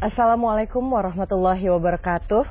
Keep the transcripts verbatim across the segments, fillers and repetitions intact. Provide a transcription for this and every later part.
Assalamualaikum warahmatullahi wabarakatuh.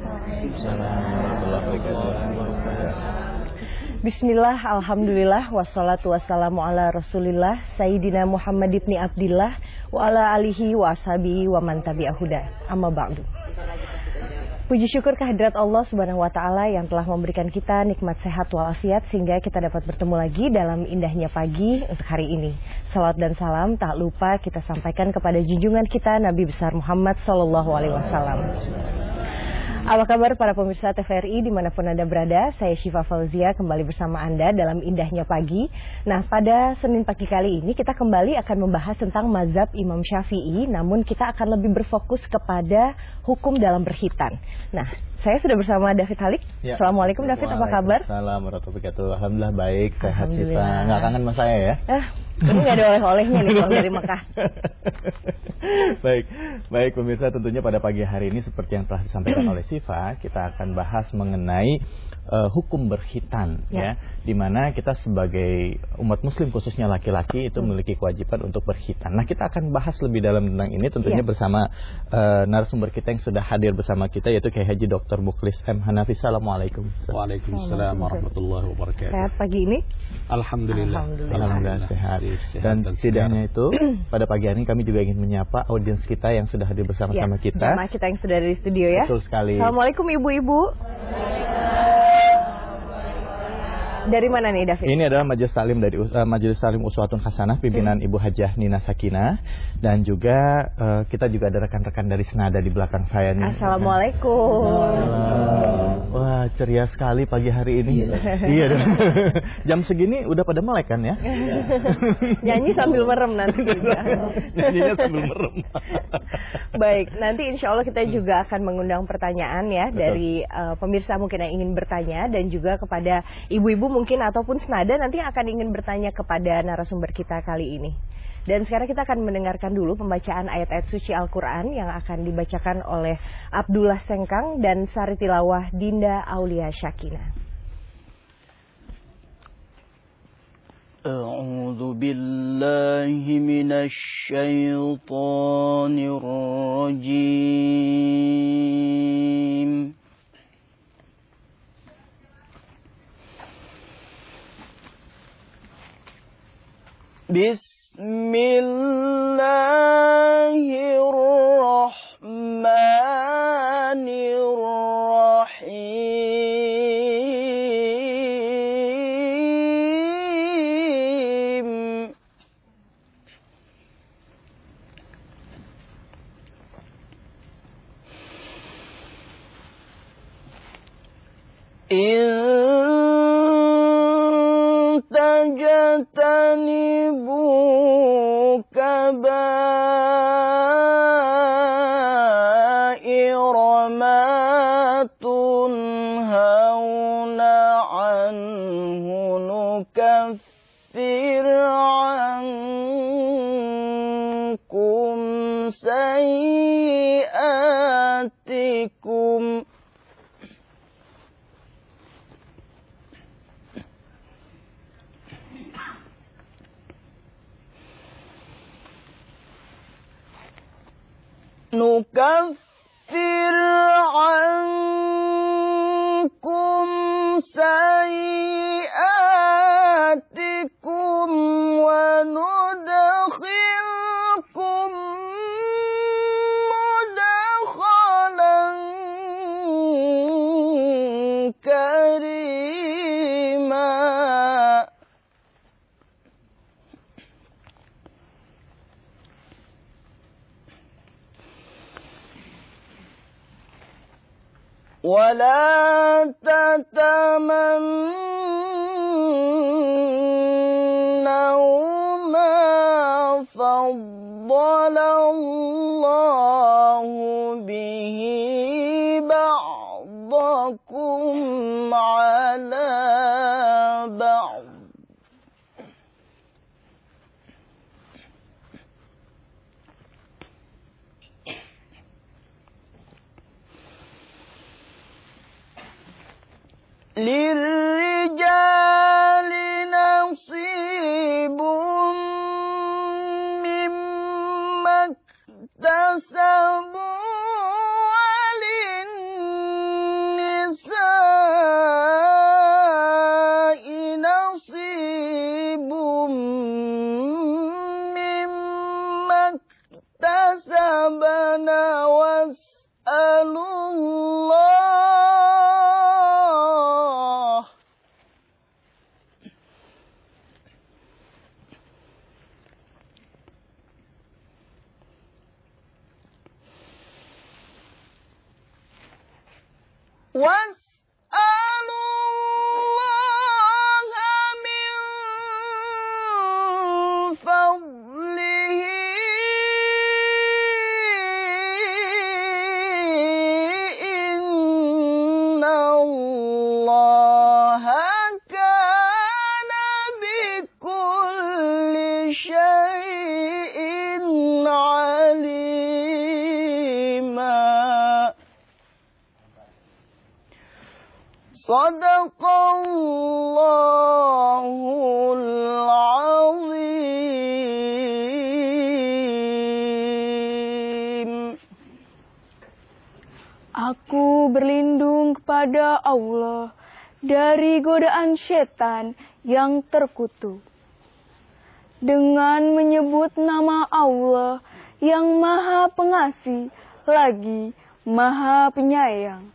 Bismillah, alhamdulillah, wassalatu wassalamu ala rasulillah, Sayyidina Muhammad ibni Abdillah, wa ala alihi wa ashabihi wa man tabi'ahuda, amma ba'du. Puji syukur kehadirat Allah subhanahu wa ta'ala yang telah memberikan kita nikmat sehat walafiat sehingga kita dapat bertemu lagi dalam indahnya pagi untuk hari ini. Salawat dan salam tak lupa kita sampaikan kepada junjungan kita Nabi besar Muhammad sallallahu alaihi wasallam. Apa kabar para pemirsa T V R I dimanapun Anda berada? Saya Syifa Fauzia kembali bersama Anda dalam indahnya pagi. Nah, pada Senin pagi kali ini kita kembali akan membahas tentang mazhab Imam Syafi'i, namun kita akan lebih berfokus kepada hukum dalam berkhitan. Nah, saya sudah bersama David Halik. Ya. Assalamualaikum David, apa kabar? Assalamualaikum warahmatullahi wabarakatuh. Alhamdulillah baik, sehat Syifa. Nggak kangen sama saya ya? Eh, ini nggak ada oleh-olehnya nih kalau dari Mekah. Baik, baik pemirsa, tentunya pada pagi hari ini seperti yang telah disampaikan oleh Syifa, kita akan bahas mengenai uh, hukum berkhitan, ya, ya di mana kita sebagai umat Muslim khususnya laki-laki itu memiliki kewajiban untuk berkhitan. Nah, kita akan bahas lebih dalam tentang ini tentunya ya. bersama uh, narasumber kita yang sudah hadir bersama kita, yaitu Kiai Haji Doktor Mukhlis M. Hanafi. Assalamualaikum. Waalaikumsalam warahmatullahi wabarakatuh. Sehat pagi ini? Alhamdulillah. Alhamdulillah, Alhamdulillah sehat. Dan setidaknya itu pada pagi hari ini kami juga ingin menyapa audiens kita yang sudah hadir bersama-sama ya, kita. Sama kita yang sudah dari studio ya. Betul sekali. Assalamualaikum ibu-ibu. Dari mana nih David? Ini adalah Majelis Salim dari uh, Majelis Salim Uswatun Hasanah pimpinan hmm. Ibu Hajah Nina Sakinah, dan juga uh, kita juga ada rekan-rekan dari Senada di belakang saya nih. Assalamualaikum. Uh, wah, ceria sekali pagi hari ini. Iya. Jam segini udah pada melek kan ya? Nyanyi sambil merem nanti juga. Nyanyinya sambil merem. Baik, nanti insya Allah kita juga akan mengundang pertanyaan ya. Betul. Dari uh, pemirsa mungkin yang ingin bertanya, dan juga kepada ibu-ibu mungkin ataupun Senada nanti akan ingin bertanya kepada narasumber kita kali ini. Dan sekarang kita akan mendengarkan dulu pembacaan ayat-ayat suci Al-Quran yang akan dibacakan oleh Abdullah Sengkang dan Sari Tilawah Dinda Aulia Syakinah. A'udzu billahi minasy syaithanir rajim. Bismillahirrahmanirrahim. In tajtanibu kabaira ma tunhauna anhu nukaffir ankum sayyi'atikum nukaffir ankum sayyi'atikum wa nudkhilkum mudkhalan karima. ولا تتمنوا ما فضل الله به بعضكم على بعض للرجال نصيب مما اكتسبوا نصيب مما اكتسبنا واسألوا الله واسألوا الله من فضله إن الله كان بكل شيء عليما. Sadaqallahul azim. Aku berlindung kepada Allah dari godaan setan yang terkutuk. Dengan menyebut nama Allah yang Maha Pengasih lagi Maha Penyayang.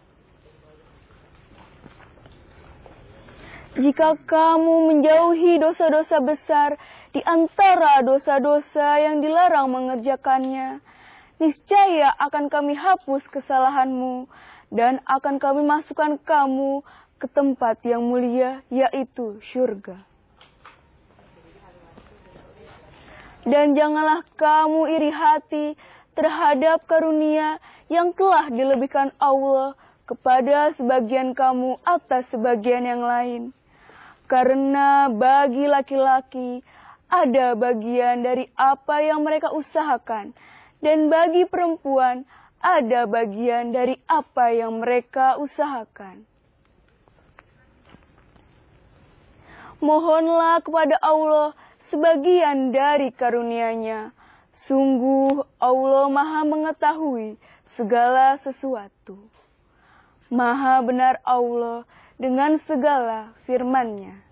Jika kamu menjauhi dosa-dosa besar di antara dosa-dosa yang dilarang mengerjakannya, niscaya akan kami hapus kesalahanmu dan akan kami masukkan kamu ke tempat yang mulia, yaitu syurga. Dan janganlah kamu iri hati terhadap karunia yang telah dilebihkan Allah kepada sebagian kamu atas sebagian yang lain. Karena bagi laki-laki ada bagian dari apa yang mereka usahakan, dan bagi perempuan ada bagian dari apa yang mereka usahakan. Mohonlah kepada Allah sebagian dari karunia-Nya. Sungguh Allah Maha mengetahui segala sesuatu. Maha benar Allah dengan segala firman-Nya.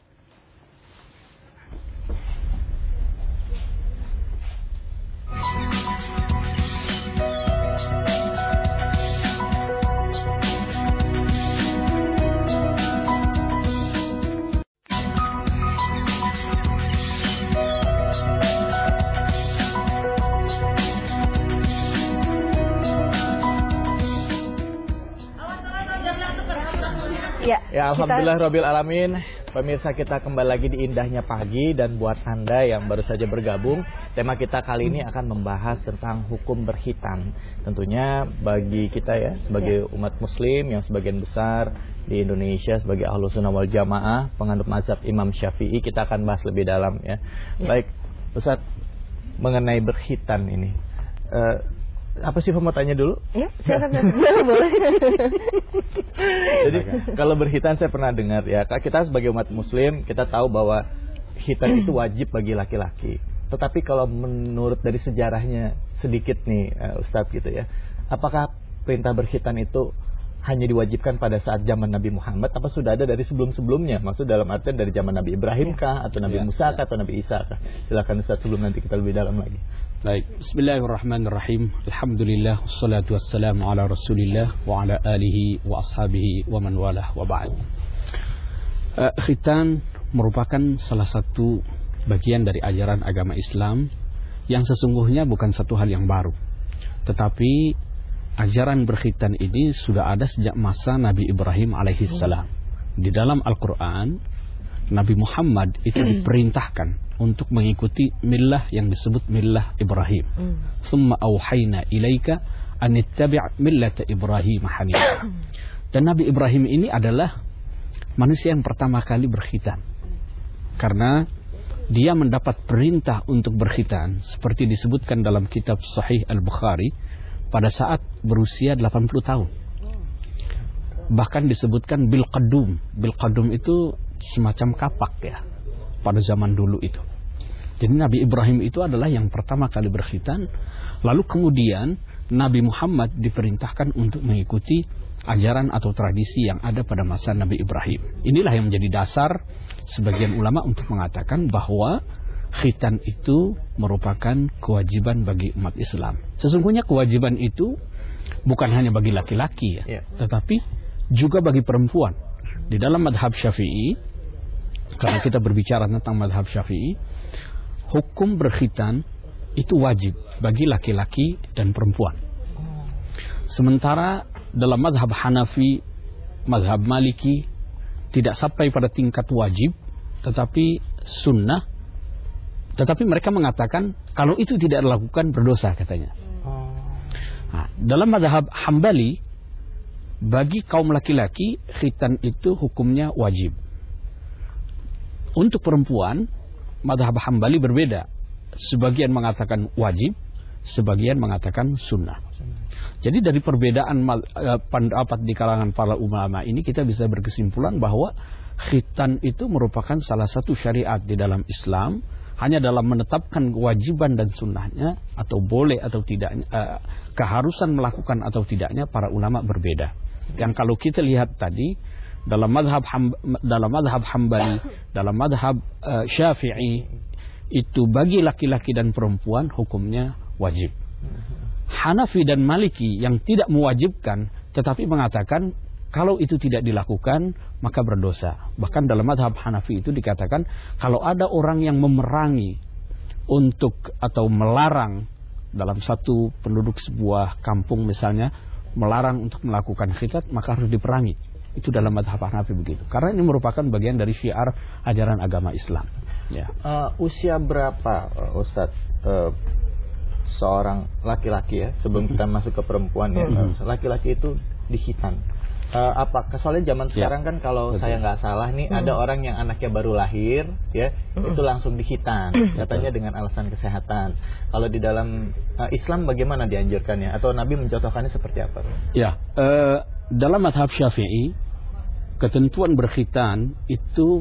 Ya, ya Alhamdulillah Rabbil Alamin. Pemirsa, kita kembali lagi di Indahnya Pagi. Dan buat Anda yang baru saja bergabung, tema kita kali ini akan membahas tentang hukum berkhitan. Tentunya bagi kita ya, sebagai umat muslim yang sebagian besar di Indonesia sebagai Ahlus Sunnah wal Jamaah, penganut mazhab Imam Syafi'i, kita akan bahas lebih dalam ya. ya. Baik, Ustaz, mengenai berkhitan ini, uh, apa sih mau tanya dulu? Ya, silakan. Boleh. Jadi kalau berkhitan saya pernah dengar ya, kita sebagai umat muslim kita tahu bahwa khitan itu wajib bagi laki-laki. Tetapi kalau menurut dari sejarahnya sedikit nih uh, Ustadz gitu ya, apakah perintah berkhitan itu hanya diwajibkan pada saat zaman Nabi Muhammad, apa sudah ada dari sebelum-sebelumnya? Maksud dalam artian dari zaman Nabi Ibrahim kah, atau Nabi ya, Musa kah, atau Nabi Isa kah? Silakan Ustaz sebelum nanti kita lebih dalam lagi. Baik, bismillahirrahmanirrahim. Alhamdulillah, wassalatu wassalamu ala Rasulillah wa ala alihi wa ashabihi wa man walah wa ba'd. Uh, khitan merupakan salah satu bagian dari ajaran agama Islam yang sesungguhnya bukan satu hal yang baru. Tetapi ajaran berkhitan ini sudah ada sejak masa Nabi Ibrahim alaihissalam. Di dalam Al-Quran, Nabi Muhammad itu diperintahkan untuk mengikuti millah yang disebut millah Ibrahim. Tsumma auhayna ilaika an ittabi' millata Ibrahim hanifan. Dan Nabi Ibrahim ini adalah manusia yang pertama kali berkhitan. Karena dia mendapat perintah untuk berkhitan seperti disebutkan dalam kitab Sahih Al-Bukhari pada saat berusia delapan puluh tahun. Bahkan disebutkan bil qadum. Bil qadum itu semacam kapak ya pada zaman dulu itu. Jadi Nabi Ibrahim itu adalah yang pertama kali berkhitan. Lalu kemudian Nabi Muhammad diperintahkan untuk mengikuti ajaran atau tradisi yang ada pada masa Nabi Ibrahim. Inilah yang menjadi dasar sebagian ulama untuk mengatakan bahwa khitan itu merupakan kewajiban bagi umat Islam. Sesungguhnya kewajiban itu bukan hanya bagi laki-laki ya, yeah. tetapi juga bagi perempuan. Di dalam madhab Syafi'i, karena kita berbicara tentang madhab Syafi'i, hukum berkhitan itu wajib bagi laki-laki dan perempuan. Sementara dalam madhab Hanafi, madhab Maliki tidak sampai pada tingkat wajib, tetapi sunnah. Tetapi mereka mengatakan kalau itu tidak dilakukan berdosa katanya. Nah, dalam madhab Hambali, bagi kaum laki-laki khitan itu hukumnya wajib. Untuk perempuan, madhab Hambali berbeda. Sebagian mengatakan wajib, sebagian mengatakan sunnah. Jadi dari perbedaan pendapat di kalangan para ulama ini kita bisa berkesimpulan bahwa khitan itu merupakan salah satu syariat di dalam Islam. Hanya dalam menetapkan kewajiban dan sunnahnya atau boleh atau tidaknya, uh, keharusan melakukan atau tidaknya para ulama berbeda. Yang kalau kita lihat tadi dalam mazhab dalam mazhab Hambali, dalam mazhab uh, Syafi'i itu bagi laki-laki dan perempuan hukumnya wajib. Hanafi dan Maliki yang tidak mewajibkan tetapi mengatakan kalau itu tidak dilakukan maka berdosa. Bahkan dalam mazhab Hanafi itu dikatakan kalau ada orang yang memerangi untuk atau melarang dalam satu penduduk sebuah kampung misalnya melarang untuk melakukan khitan maka harus diperangi. Itu dalam mazhab Hanafi begitu. Karena ini merupakan bagian dari syiar ajaran agama Islam. Ya. Uh, usia berapa uh, Ustadz uh, seorang laki-laki ya sebelum kita masuk ke perempuan ya uh, laki-laki itu dikhitan? Uh, apakah soalnya zaman sekarang ya. Kan kalau betul. Saya nggak salah nih hmm. ada orang yang anaknya baru lahir ya hmm. itu langsung dikhitan katanya dengan alasan kesehatan. Kalau di dalam uh, Islam bagaimana dianjurkannya atau Nabi mencontohkannya seperti apa? Ya uh, dalam mazhab Syafi'i ketentuan berkhitan itu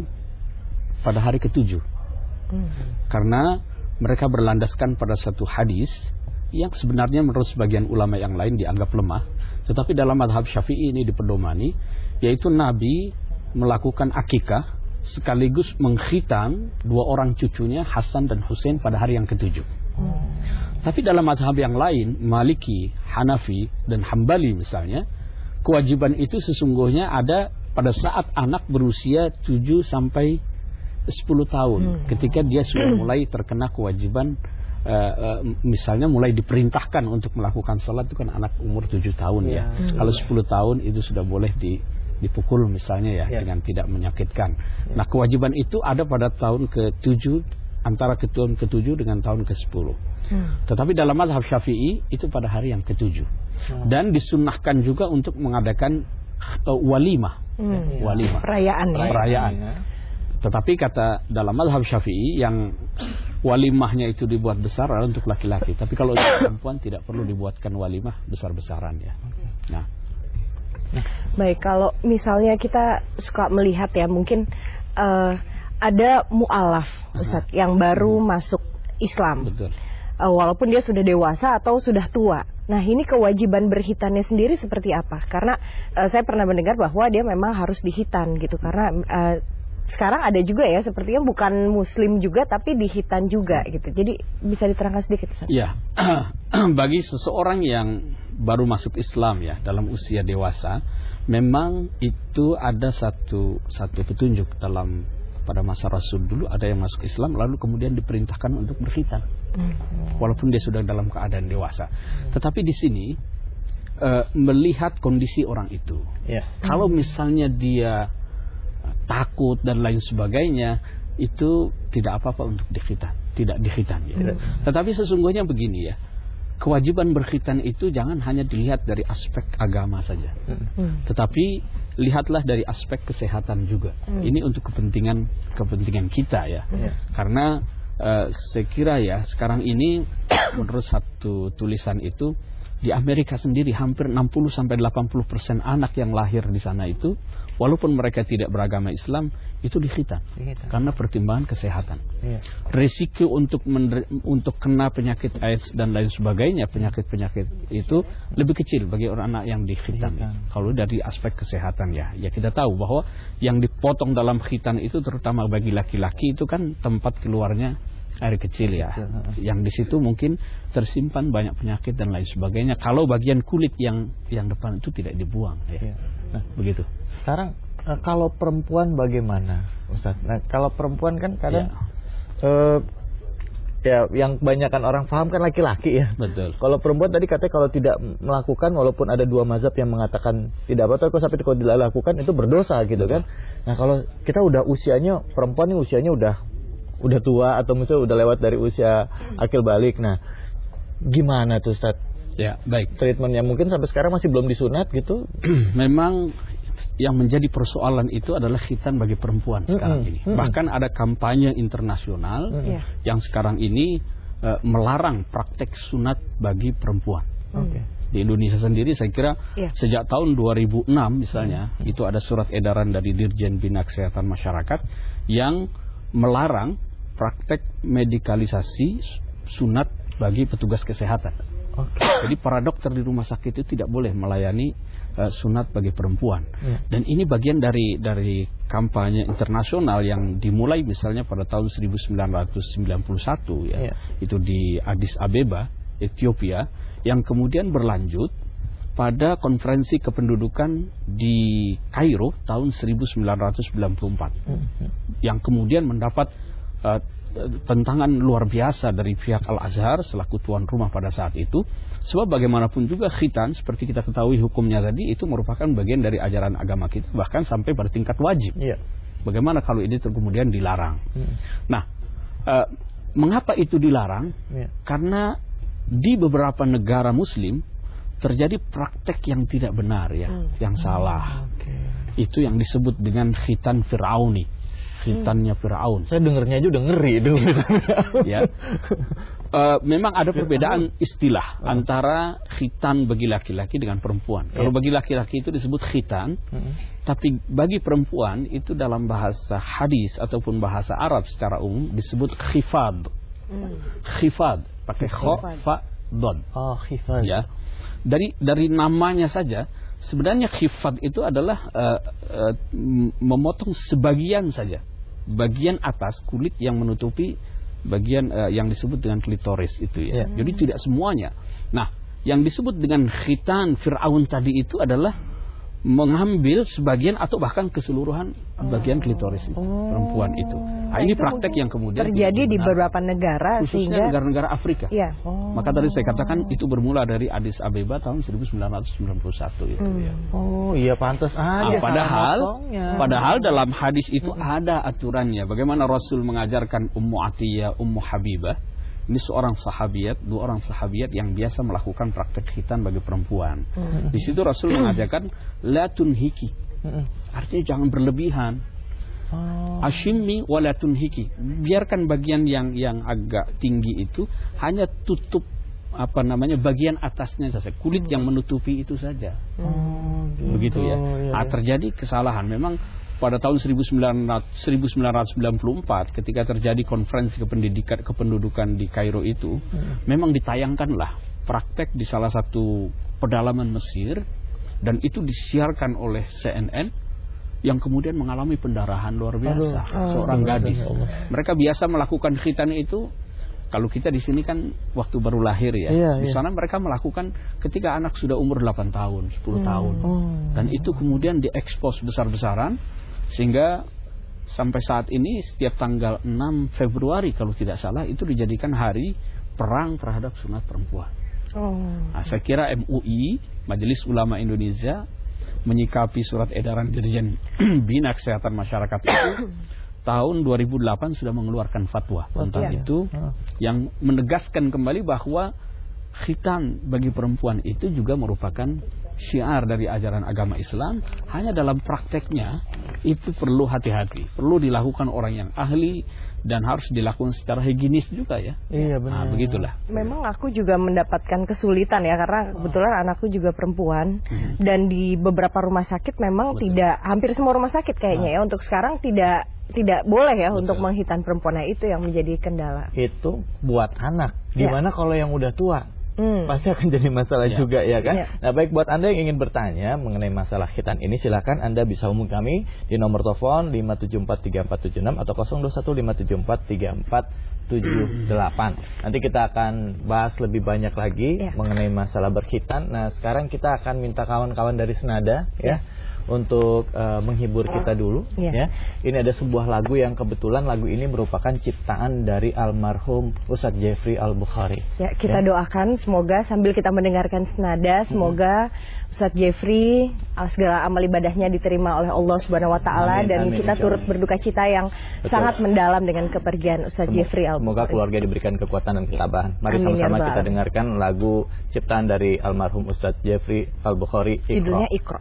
pada hari ketujuh hmm. karena mereka berlandaskan pada satu hadis yang sebenarnya menurut sebagian ulama yang lain dianggap lemah. Tetapi dalam mazhab Syafi'i ini dipedomani, yaitu Nabi melakukan akikah sekaligus mengkhitan dua orang cucunya Hasan dan Husain pada hari yang ketujuh. Hmm. Tapi dalam mazhab yang lain, Maliki, Hanafi, dan Hambali misalnya, kewajiban itu sesungguhnya ada pada saat anak berusia tujuh sampai sepuluh tahun. Hmm. Ketika dia sudah mulai terkena kewajiban Uh, uh, misalnya mulai diperintahkan untuk melakukan sholat itu kan anak umur tujuh tahun ya, ya. Hmm. Kalau sepuluh tahun itu sudah boleh di, dipukul misalnya ya, ya dengan tidak menyakitkan. Ya. Nah kewajiban itu ada pada tahun ke tujuh, antara ke tahun ke tujuh dengan tahun ke sepuluh. Hmm. Tetapi dalam mazhab Syafi'i itu pada hari yang ketujuh. Hmm. Dan disunnahkan juga untuk mengadakan uh, walimah, hmm. walimah, perayaan. Ya. Perayaan. Ya. Tetapi kata dalam mazhab Syafi'i yang walimahnya itu dibuat besar adalah untuk laki-laki. Tapi kalau untuk perempuan tidak perlu dibuatkan walimah besar-besaran ya. Nah. Baik, kalau misalnya kita suka melihat ya mungkin uh, ada mu'alaf Ustaz yang baru hmm. masuk Islam. Betul. Uh, walaupun dia sudah dewasa atau sudah tua. Nah ini kewajiban berkhitannya sendiri seperti apa? Karena uh, saya pernah mendengar bahwa dia memang harus dikhitan gitu. Karena uh, sekarang ada juga ya sepertinya bukan muslim juga tapi dikhitan juga gitu. Jadi bisa diterangkan sedikit Ustaz? Ya, bagi seseorang yang baru masuk Islam ya dalam usia dewasa, memang itu ada satu satu petunjuk dalam pada masa Rasul dulu ada yang masuk Islam lalu kemudian diperintahkan untuk berkhitan, hmm. walaupun dia sudah dalam keadaan dewasa. Hmm. Tetapi di sini uh, melihat kondisi orang itu, yeah. kalau misalnya dia takut dan lain sebagainya itu tidak apa-apa untuk dikhitan, tidak dikhitan ya. Hmm. Tetapi sesungguhnya begini ya, kewajiban berkhitan itu jangan hanya dilihat dari aspek agama saja, hmm. tetapi lihatlah dari aspek kesehatan juga. Hmm. Ini untuk kepentingan kepentingan kita ya, hmm. karena uh, saya kira ya sekarang ini menurut satu tulisan itu Di Amerika sendiri hampir enam puluh sampai delapan puluh persen anak yang lahir di sana itu, walaupun mereka tidak beragama Islam, itu dikhitan karena pertimbangan kesehatan. Iya. Risiko untuk mener- untuk kena penyakit AIDS dan lain sebagainya, penyakit-penyakit itu lebih kecil bagi orang anak yang dikhitan. Kalau dari aspek kesehatan ya, ya kita tahu bahwa yang dipotong dalam khitan itu terutama bagi laki-laki itu kan tempat keluarnya air kecil ya, yang di situ mungkin tersimpan banyak penyakit dan lain sebagainya. Kalau bagian kulit yang yang depan itu tidak dibuang, ya, nah, begitu. Sekarang kalau perempuan bagaimana, Ustaz? Nah, kalau perempuan kan kadang ya, uh, ya yang kebanyakan orang paham kan laki-laki ya. Betul. Kalau perempuan tadi katanya kalau tidak melakukan, walaupun ada dua mazhab yang mengatakan tidak batal, kok sampai kalau dilakukan itu berdosa gitu. Betul. Kan. Nah kalau kita udah usianya, perempuan ini usianya udah udah tua atau misalnya udah lewat dari usia akil balik, nah gimana tuh Ustaz? Ya baik. Treatmentnya mungkin sampai sekarang masih belum disunat gitu. Memang yang menjadi persoalan itu adalah khitan bagi perempuan sekarang mm-hmm. ini. Mm-hmm. Bahkan ada kampanye internasional mm-hmm. yang sekarang ini uh, melarang praktek sunat bagi perempuan. Okay. Di Indonesia sendiri saya kira yeah. sejak tahun dua ribu enam misalnya mm-hmm. itu ada surat edaran dari Dirjen Bina Kesehatan Masyarakat yang melarang praktek medikalisasi sunat bagi petugas kesehatan. Okay. Jadi para dokter di rumah sakit itu tidak boleh melayani uh, sunat bagi perempuan. Yeah. Dan ini bagian dari dari kampanye internasional yang dimulai misalnya pada tahun seribu sembilan ratus sembilan puluh satu ya. Yeah. Itu di Addis Abeba, Ethiopia, yang kemudian berlanjut pada konferensi kependudukan di Kairo tahun seribu sembilan ratus sembilan puluh empat. Mm-hmm. Yang kemudian mendapat uh, tentangan luar biasa dari pihak Al-Azhar selaku tuan rumah pada saat itu. Sebab bagaimanapun juga khitan seperti kita ketahui hukumnya tadi itu merupakan bagian dari ajaran agama kita, bahkan sampai pada tingkat wajib. Yeah. Bagaimana kalau ini kemudian dilarang? Mm. Nah, uh, mengapa itu dilarang? Yeah. Karena di beberapa negara Muslim terjadi praktek yang tidak benar ya, hmm. yang salah. Hmm, okay. Itu yang disebut dengan khitan Fir'auni, khitannya hmm. Fir'aun. Saya dengernya aja udah ngeri itu. Ya, uh, memang ada perbedaan istilah hmm. antara khitan bagi laki-laki dengan perempuan. Yeah. Kalau bagi laki-laki itu disebut khitan, hmm. tapi bagi perempuan itu dalam bahasa hadis ataupun bahasa Arab secara umum disebut khifad. Hmm. Khifad pakai kha, fa, dod. Oh, khifad. Ya. Dari dari namanya saja sebenarnya khifad itu adalah uh, uh, memotong sebagian saja, bagian atas kulit yang menutupi bagian uh, yang disebut dengan klitoris itu ya. Yeah. Jadi tidak semuanya. Nah, yang disebut dengan khitan Fir'aun tadi itu adalah mengambil sebagian atau bahkan keseluruhan bagian klitoris itu, oh. perempuan itu. Nah, ini praktek yang kemudian terjadi di beberapa negara, khususnya sehingga negara-negara Afrika. Ya. Oh. Maka tadi saya katakan itu bermula dari Addis Abeba tahun seribu sembilan ratus sembilan puluh satu itu. Hmm. Ya. Oh iya pantas aja. Nah, padahal, padahal dalam hadis itu hmm. ada aturannya. Bagaimana Rasul mengajarkan Ummu Atiyah, Ummu Habibah. Ini seorang sahabiat, dua orang sahabiat yang biasa melakukan praktek khitan bagi perempuan. Mm-hmm. Di situ Rasul mengajarkan la tunhiki. Mm-hmm. Artinya jangan berlebihan. Oh. Ashimmi wa la tunhiki. Biarkan bagian yang yang agak tinggi itu hanya tutup apa namanya bagian atasnya saja, kulit mm-hmm. yang menutupi itu saja. Oh, gitu. Begitu ya. Iya, nah, terjadi kesalahan memang. Pada tahun seribu sembilan ratus sembilan puluh empat ketika terjadi konferensi kependidikan kependudukan di Kairo itu hmm. memang ditayangkanlah praktek di salah satu pedalaman Mesir dan itu disiarkan oleh C N N yang kemudian mengalami pendarahan luar biasa. Oh, seorang gadis. Mereka biasa melakukan khitan itu kalau kita di sini kan waktu baru lahir ya. Iya, di sana iya. mereka melakukan ketika anak sudah umur delapan tahun, sepuluh hmm. tahun. Oh. Dan itu kemudian diekspos besar-besaran sehingga sampai saat ini setiap tanggal enam Februari kalau tidak salah itu dijadikan hari perang terhadap sunat perempuan. Oh. Nah, saya kira M U I, Majelis Ulama Indonesia, menyikapi surat edaran Dirjen Bina Kesehatan Masyarakat itu tahun dua ribu delapan sudah mengeluarkan fatwa tentang ya. itu oh. yang menegaskan kembali bahwa khitan bagi perempuan itu juga merupakan syiar dari ajaran agama Islam. Hanya dalam prakteknya itu perlu hati-hati, perlu dilakukan orang yang ahli dan harus dilakukan secara higienis juga ya. Iya benar. Nah, begitulah. Memang aku juga mendapatkan kesulitan ya karena kebetulan anakku juga perempuan hmm. dan di beberapa rumah sakit memang Betul. tidak, hampir semua rumah sakit kayaknya nah. ya untuk sekarang tidak tidak boleh ya Betul. untuk menghitan perempuan. Nah, itu yang menjadi kendala. Itu buat anak. Gimana ya. kalau yang udah tua? Hmm. Pasti akan jadi masalah ya. juga ya kan. Ya. Nah baik, buat Anda yang ingin bertanya mengenai masalah khitan ini, silakan Anda bisa hubungi kami di nomor telepon lima tujuh empat tiga empat tujuh enam atau nol dua satu lima tujuh empat tiga empat tujuh delapan. Nanti kita akan bahas lebih banyak lagi ya. mengenai masalah berkhitan. Nah sekarang kita akan minta kawan-kawan dari Senada ya, ya untuk uh, menghibur kita dulu ya. ya. Ini ada sebuah lagu yang kebetulan lagu ini merupakan ciptaan dari almarhum Ustadz Jeffrey Al-Bukhari. Ya, kita ya. doakan semoga sambil kita mendengarkan Senada, semoga hmm. Ustadz Jeffrey segala amal ibadahnya diterima oleh Allah Subhanahu wa taala dan amin, kita turut berduka cita yang Betul. sangat mendalam dengan kepergian Ustadz Sem Jeffrey Al-Bukhari. Semoga keluarga diberikan kekuatan dan ketabahan. Mari sama-sama ya kita dengarkan lagu ciptaan dari almarhum Ustadz Jeffrey Al-Bukhari, judulnya Iqra.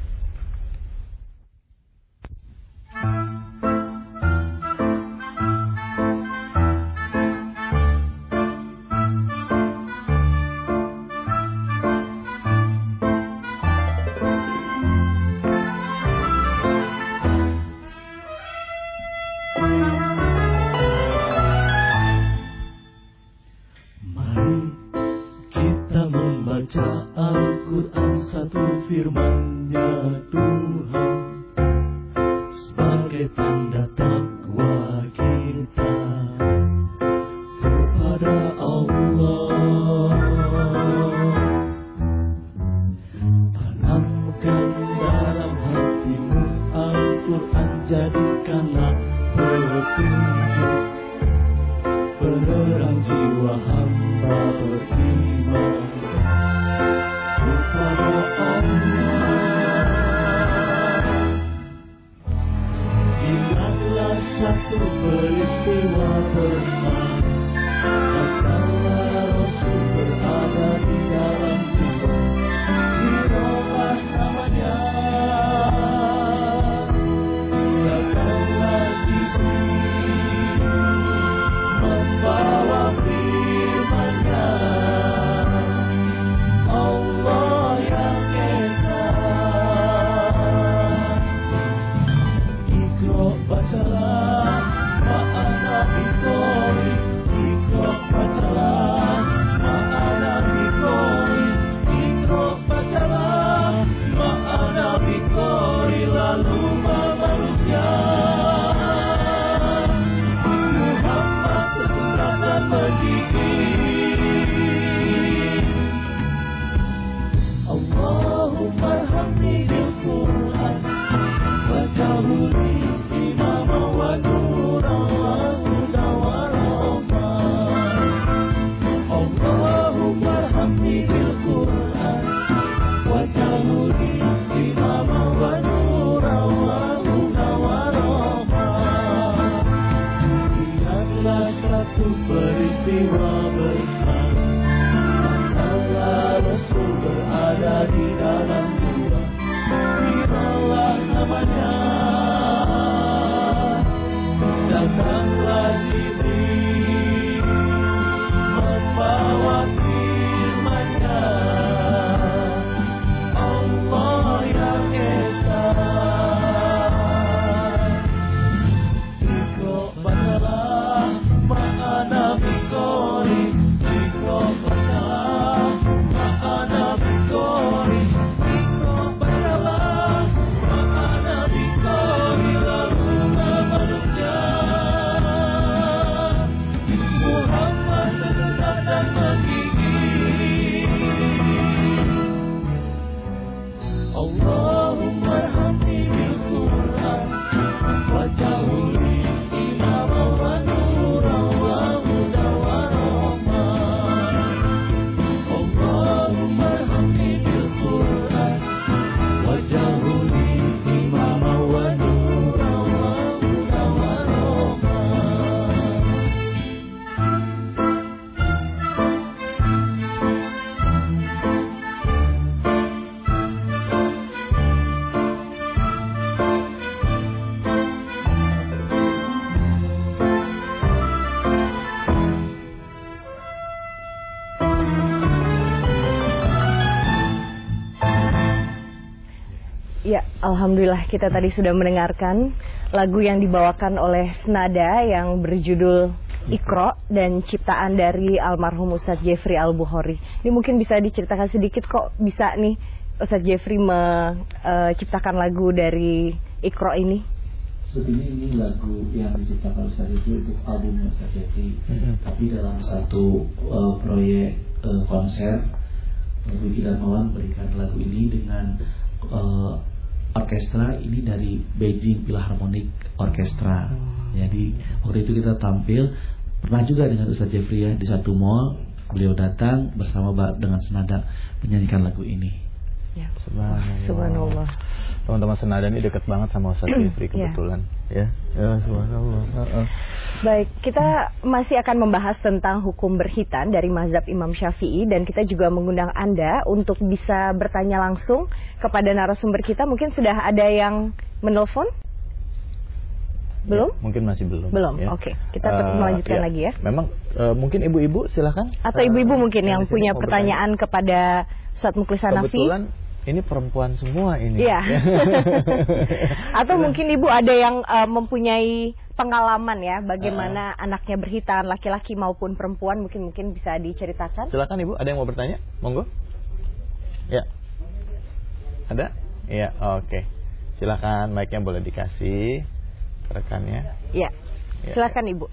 Mari kita membaca Al-Quran, satu firman-Nya Tuhan sebagai tanda takwa kita kepada Allah. Tanamkan dalam hatimu Al-Quran, jadikanlah petunjuk penerang jiwa hamba beriman kepada Allah. Ingatlah satu peristiwa besar, tatkala Rasul berada di dalam kubur, Hiraulah namanya, datanglah Jibril membawa firman-Nya, Allah yang Esa. Iqra bacalah, ma'ana biqori. Iqra bacalah, ma'ana biqori. Iqra bacalah, ma'ana biqori. Lalu memeluknya Muhammad bersumpah dan menggigit. Allahumma arhamni bil Qur'an waj'alhu li imama wa nuran wa hudan wa rahmah. Allahumma arhamni bil Qur'an waj'alhu li imama wa nuran wa hudan wa rahmah. Ingatlah satu peristiwa besar, tatkala Rasul berada di dalam gua, Hiraulah namanya, datanglah Jibril membawa firman-Nya, Allah yang Esa. Iqra bacalah, ma'ana biqori. Iqra Alhamdulillah kita tadi sudah mendengarkan lagu yang dibawakan oleh Senada yang berjudul Iqra dan ciptaan dari almarhum Ustadz Jeffrey Al-Bukhari. Ini mungkin bisa diceritakan sedikit kok bisa nih Ustadz Jeffrey menciptakan uh, lagu dari Iqra ini? Sebetulnya ini lagu yang diciptakan Ustadz itu untuk albumnya Ustadz Jeffrey. Mm-hmm. Tapi dalam satu uh, proyek uh, konser, Wiki Darmawan berikan lagu ini dengan uh, orkestra ini dari Beijing Philharmonic Orchestra. Hmm. Jadi waktu itu kita tampil pernah juga dengan Ustadz Jeffrey ya di satu mall, beliau datang bersama dengan Senada menyanyikan lagu ini. Ya. Subhanallah. Subhanallah. Teman-teman Senada ini dekat banget sama Ustadz Jeffrey kebetulan. Ya. Ya, subhanallah. Uh-uh. Baik, kita masih akan membahas tentang hukum berkhitan dari mazhab Imam Syafi'i dan kita juga mengundang Anda untuk bisa bertanya langsung kepada narasumber kita. Mungkin sudah ada yang menelpon? Belum? Ya, mungkin masih belum. Belum. Ya. Oke, kita uh, melanjutkan ya. lagi ya. Memang uh, mungkin ibu-ibu silakan. Atau ibu-ibu uh, mungkin yang punya bertanya. pertanyaan kepada Ustadz Mukhlis Hanafi. Kebetulan ini perempuan semua ini. Iya. Atau mungkin ibu ada yang uh, mempunyai pengalaman ya, bagaimana uh. anaknya berkhitan, laki-laki maupun perempuan, mungkin mungkin bisa diceritakan. Silakan ibu, ada yang mau bertanya? Monggo. Ya. Ada? Iya, oke. Okay. Silakan, mic-nya boleh dikasih ke rekannya. Iya. Ya. Silakan ibu.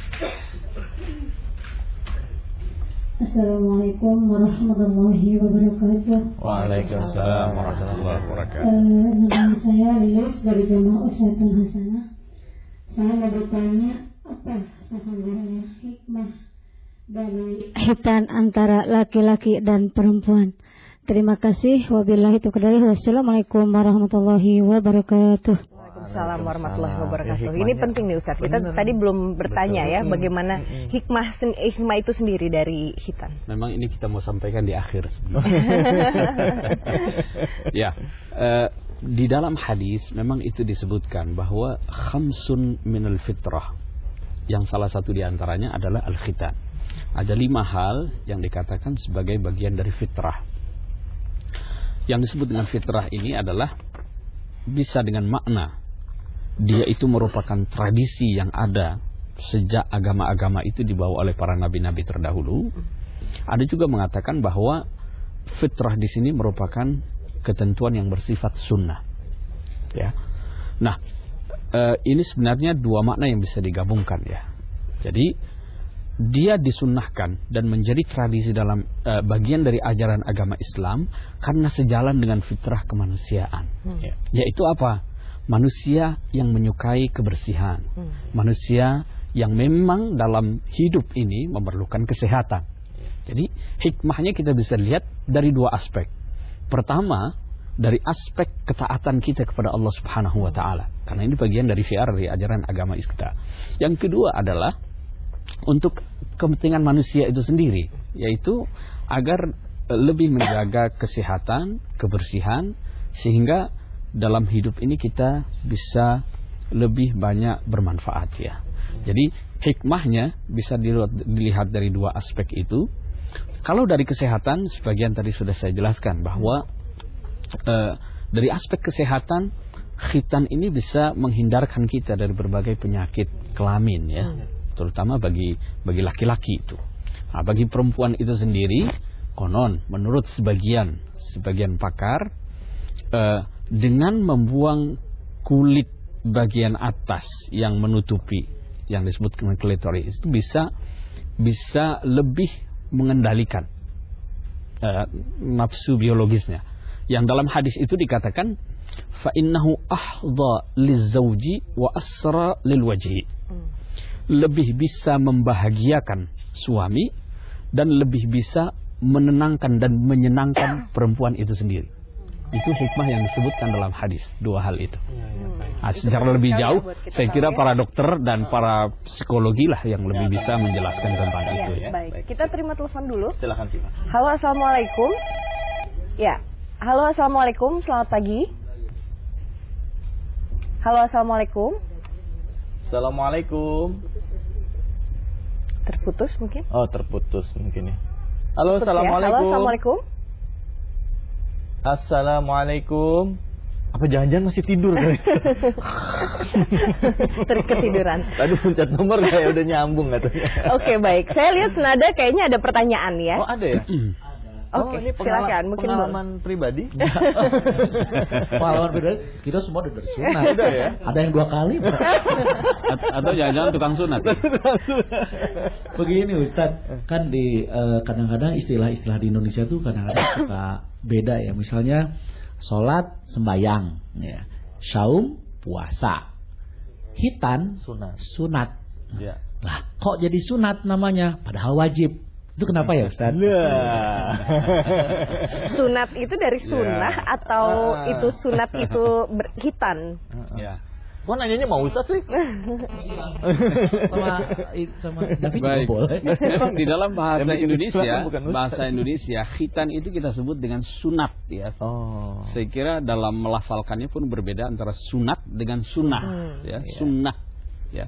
Assalamualaikum warahmatullahi wabarakatuh. Waalaikumsalam warahmatullahi wabarakatuh. Uh, nama saya Lilis dari Jamaah Uswatun Hasanah. Saya mau bertanya, apa sesungguhnya hikmah dari khitan antara laki-laki dan perempuan? Terima kasih. Wabillahi taufiq. Wassalamualaikum warahmatullahi wabarakatuh. Waalaikumsalam warahmatullahi wabarakatuh. Ya, ini penting nih Ustaz. Kita bener, tadi belum bertanya betul. ya bagaimana hikmah hikmah itu sendiri dari khitan. Memang ini kita mau sampaikan di akhir sebenarnya. Ya, uh, di dalam hadis memang itu disebutkan bahwa khamsun minal fitrah. Yang salah satu di antaranya adalah al-khitan. Ada lima hal yang dikatakan sebagai bagian dari fitrah. Yang disebut dengan fitrah ini adalah bisa dengan makna dia itu merupakan tradisi yang ada sejak agama-agama itu dibawa oleh para nabi-nabi terdahulu. Ada juga mengatakan bahwa fitrah di sini merupakan ketentuan yang bersifat sunnah. Ya. Nah, e, ini sebenarnya dua makna yang bisa digabungkan ya. Jadi dia disunnahkan dan menjadi tradisi dalam e, bagian dari ajaran agama Islam karena sejalan dengan fitrah kemanusiaan. Hmm. Ya. Yaitu apa? Manusia yang menyukai kebersihan. Hmm. Manusia yang memang dalam hidup ini memerlukan kesehatan. Jadi hikmahnya kita bisa lihat dari dua aspek. Pertama, dari aspek ketaatan kita kepada Allah Subhanahu wa taala. Karena ini bagian dari syiar dari ajaran agama kita. Yang kedua adalah untuk kepentingan manusia itu sendiri, yaitu agar lebih menjaga kesehatan, kebersihan, sehingga dalam hidup ini kita bisa lebih banyak bermanfaat ya. Jadi hikmahnya bisa dilihat dari dua aspek itu. Kalau dari kesehatan, sebagian tadi sudah saya jelaskan bahwa eh, dari aspek kesehatan, khitan ini bisa menghindarkan kita dari berbagai penyakit kelamin ya, terutama bagi bagi laki-laki itu. Nah, bagi perempuan itu sendiri, konon menurut sebagian sebagian pakar, eh, dengan membuang kulit bagian atas yang menutupi yang disebut dengan klitoris itu bisa bisa lebih mengendalikan uh, nafsu biologisnya. Yang dalam hadis itu dikatakan fa innahu ahdha lizauji wa asra lilwajhi. Lebih bisa membahagiakan suami dan lebih bisa menenangkan dan menyenangkan perempuan itu sendiri. Itu hikmah yang disebutkan dalam hadis, dua hal itu. Nah, secara lebih jauh, saya kira para dokter dan para psikologi lah yang lebih bisa menjelaskan tentang ya, itu ya. Baik, kita terima telepon dulu. Silakan Siva. Halo, assalamualaikum. Ya, halo, assalamualaikum. Selamat pagi. Halo, assalamualaikum. Assalamualaikum. Terputus mungkin? Oh, terputus mungkin ya. Halo, Terputus, assalamualaikum. Ya. Halo, assalamualaikum. Assalamualaikum. Apa jangan-jangan masih tidur kali? Terketiduran. Tadi pencet nomor kayak udah nyambung katanya. Oke, baik. Saya lihat senada kayaknya ada pertanyaan ya. Oh, ada ya? Oke, oh, ini silakan. Mungkin pengalaman pribadi. Pengalaman pribadi kita semua udah dari sunat. Udah ya? Ada yang dua kali. Atau jangan-jangan tukang sunat. Begini Ustadz, kan di eh, kadang-kadang istilah-istilah di Indonesia tuh kadang-kadang suka beda ya. Misalnya sholat sembayang, ya. Saum puasa, hitan Sunat. sunat. Ya. Lah kok jadi sunat namanya? Padahal wajib. Itu kenapa ya Ustaz? Sunat itu dari sunnah Ya. atau Ah. itu sunat itu berhitan? Ya. Kok nanyanya mau Ustaz sih? Sama sama David juga Baik. boleh. Memang di dalam bahasa Yang bikin Indonesia, Islam bukan Ustaz. bahasa Indonesia, khitan itu kita sebut dengan sunat ya. Oh. Saya kira dalam melafalkannya pun berbeda antara sunat dengan sunnah Hmm, ya, iya. sunnah ya.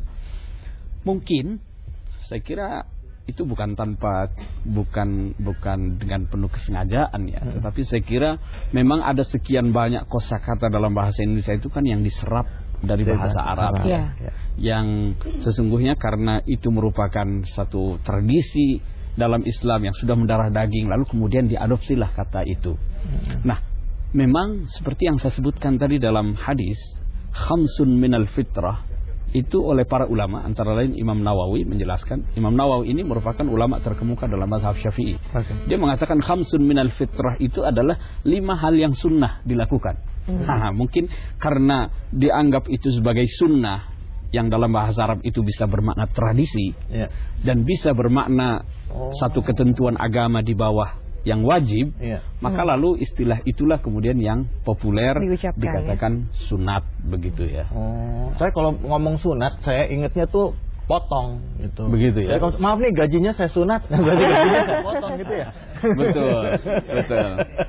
Mungkin saya kira itu bukan tanpa bukan bukan dengan penuh kesengajaan ya, Hmm. tetapi saya kira memang ada sekian banyak kosakata dalam bahasa Indonesia itu kan yang diserap dari bahasa Arab Iya. ya. Yang sesungguhnya karena itu merupakan satu tradisi dalam Islam yang sudah mendarah daging, lalu kemudian diadopsilah kata itu. Nah, memang seperti yang saya sebutkan tadi dalam hadis, khamsun minal fitrah, itu oleh para ulama, antara lain Imam Nawawi menjelaskan. Imam Nawawi ini merupakan ulama terkemuka dalam mazhab Syafi'i. Okay. Dia mengatakan khamsun minal fitrah itu adalah lima hal yang sunnah dilakukan. Hmm. Nah, mungkin karena dianggap itu sebagai sunnah yang dalam bahasa Arab itu bisa bermakna tradisi Ya. dan bisa bermakna Oh. satu ketentuan agama di bawah yang wajib, Iya. maka lalu istilah itulah kemudian yang populer Diucapkan, dikatakan sunat begitu ya. Oh, saya kalau ngomong sunat, saya ingetnya tuh potong gitu. Begitu ya. Saya kalau- maaf nih gajinya saya sunat, berarti gajinya saya potong gitu ya. Betul, betul.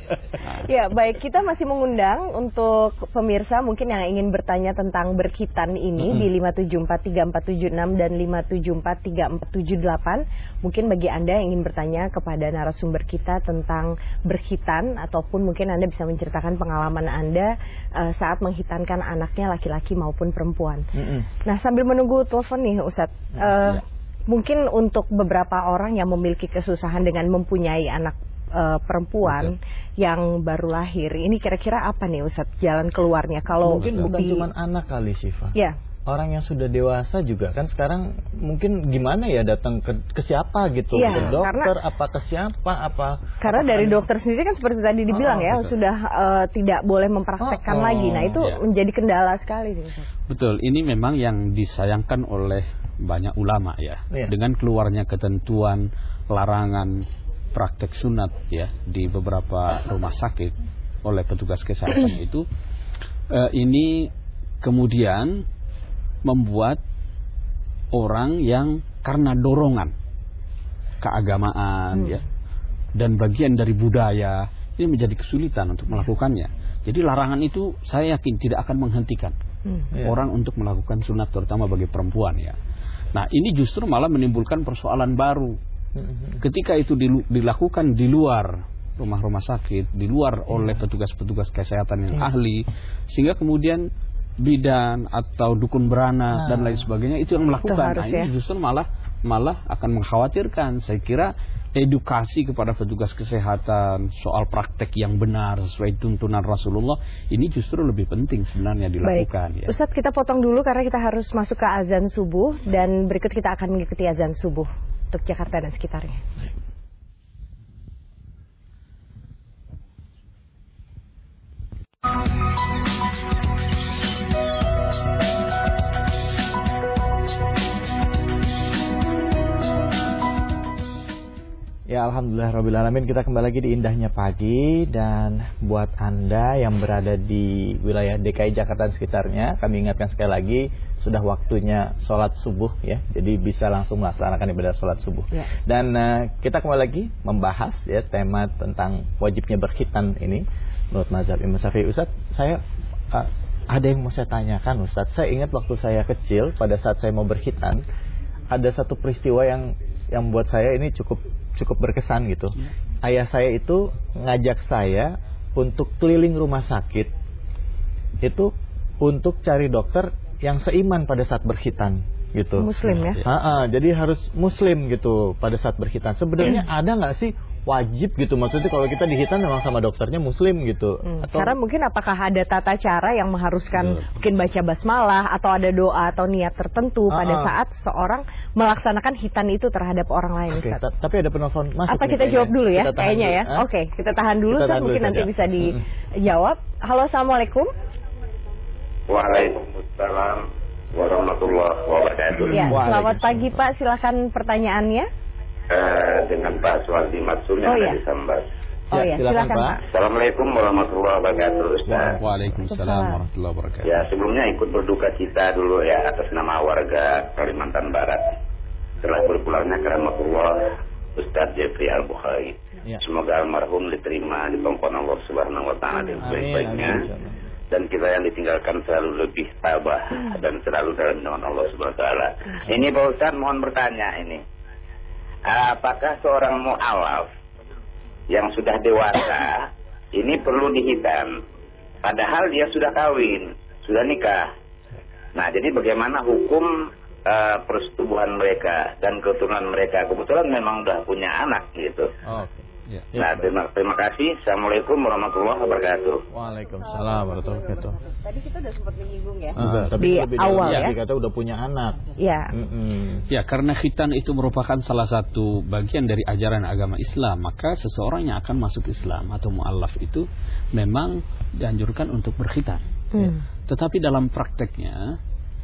Ya, baik, kita masih mengundang untuk pemirsa mungkin yang ingin bertanya tentang berkhitan ini di lima tujuh empat tiga empat tujuh enam dan lima tujuh empat tiga empat tujuh delapan. Mungkin bagi Anda yang ingin bertanya kepada narasumber kita tentang berkhitan, ataupun mungkin Anda bisa menceritakan pengalaman Anda uh, saat menghitankan anaknya laki-laki maupun perempuan. Mm-mm. Nah, sambil menunggu telepon nih Ustadz, uh, mungkin untuk beberapa orang yang memiliki kesusahan dengan mempunyai anak uh, perempuan yang baru lahir, ini kira-kira apa nih Ustadz jalan keluarnya? Kalau Mungkin bukan di- cuma anak kali Syifa. ya, Orang yang sudah dewasa juga kan sekarang mungkin gimana ya datang ke, ke siapa gitu, Iya, ke dokter karena- apa ke siapa apa? karena dari dokter sendiri kan seperti tadi dibilang Oh, ya betul. sudah uh, tidak boleh mempraktekkan Oh, oh, lagi. Nah, itu ya. menjadi kendala sekali nih Ustadz. Betul, ini memang yang disayangkan oleh banyak ulama ya. Iya. Dengan keluarnya ketentuan larangan praktek sunat ya di beberapa rumah sakit oleh petugas kesehatan itu, eh, ini kemudian membuat orang yang karena dorongan keagamaan Hmm. ya dan bagian dari budaya ini menjadi kesulitan untuk melakukannya. Jadi larangan itu saya yakin tidak akan menghentikan Hmm. Iya. orang untuk melakukan sunat, terutama bagi perempuan ya. Nah, ini justru malah menimbulkan persoalan baru. Ketika itu dilu- dilakukan di luar rumah-rumah sakit, di luar oleh petugas-petugas kesehatan yang ahli, sehingga kemudian bidan atau dukun beranak dan lain sebagainya itu yang melakukan. harus Nah, ini ya. justru malah malah akan mengkhawatirkan. Saya kira edukasi kepada petugas kesehatan soal praktek yang benar sesuai tuntunan Rasulullah ini justru lebih penting sebenarnya dilakukan. Baik, Ya. Ustadz, kita potong dulu karena kita harus masuk ke azan subuh, dan berikut kita akan mengikuti azan subuh untuk Jakarta dan sekitarnya. Ya, alhamdulillah rabbil alamin, kita kembali lagi di indahnya pagi. Dan buat Anda yang berada di wilayah D K I Jakarta dan sekitarnya, kami ingatkan sekali lagi sudah waktunya sholat subuh ya. Jadi bisa langsung melaksanakan ibadah sholat subuh. Ya. Dan uh, kita kembali lagi membahas ya tema tentang wajibnya berkhitan ini menurut mazhab Imam Syafi'i. Ustadz, saya uh, ada yang mau saya tanyakan Ustadz. Saya ingat waktu saya kecil pada saat saya mau berkhitan, ada satu peristiwa yang yang buat saya ini cukup cukup berkesan gitu. Ayah saya itu ngajak saya untuk keliling rumah sakit itu untuk cari dokter yang seiman pada saat berkhitan gitu. Muslim ya. Ha -ha, jadi harus muslim gitu pada saat berkhitan. Sebenarnya ada nggak sih wajib gitu, maksudnya kalau kita dihitan memang sama dokternya muslim gitu? Hmm. Atau Karena mungkin apakah ada tata cara yang mengharuskan Betul. mungkin baca basmalah atau ada doa atau niat tertentu Ah, pada ah. saat seorang melaksanakan hitan itu terhadap orang lain. Oke, Ustaz. ta- tapi ada penelpon masuk. Apa nih kita kayaknya. jawab dulu ya Kita tahan kayaknya dulu. ya. Hah? Oke, kita tahan dulu, Kita Ustaz, tahan dulu mungkin nanti saja. bisa dijawab. Halo, Assalamualaikum. Waalaikumsalam warahmatullahi wabarakatuh. Ya, selamat Waalaikumsalam. pagi Pak, silakan pertanyaannya. Eh, dengan Pak Suwardi Matsum yang Oh, ada iya. di Sambas. Oh Ya, ya, silakan, silakan Pak. Pak. Assalamualaikum warahmatullahi wabarakatuh, Ustaz. Waalaikumsalam warahmatullahi wabarakatuh. Ya, sebelumnya ikut berduka cita dulu ya atas nama warga Kalimantan Barat telah berpulangnya keramatullah Ustaz Jeffrey Al-Bukhari. Ya. Semoga almarhum diterima di pangkuan Allah Subhanahu wa taala dengan Amin, baik-baiknya. amin, insyaallah. Dan kita yang ditinggalkan selalu lebih tabah dan selalu dalam naungan Allah Subhanahu wa taala. Ini Pak Ustaz mohon bertanya ini. Apakah seorang mu'alaf yang sudah dewasa ini perlu dihitan padahal dia sudah kawin, sudah nikah? Nah, jadi bagaimana hukum uh, persetubuhan mereka dan keturunan mereka? Kebetulan memang udah punya anak gitu. Oh, oke. Ya. Nah, terima, terima kasih. Assalamualaikum warahmatullahi wabarakatuh. Waalaikumsalam warahmatullahi wabarakatuh. Tadi kita sudah sempat menyinggung ya. Ah, tapi Di lebih awal dulu ya. dikata udah punya anak. Ya. Mm-mm. Ya, karena khitan itu merupakan salah satu bagian dari ajaran agama Islam, maka seseorang yang akan masuk Islam atau mu'allaf itu memang dianjurkan untuk berkhitan. Hmm. Tetapi dalam prakteknya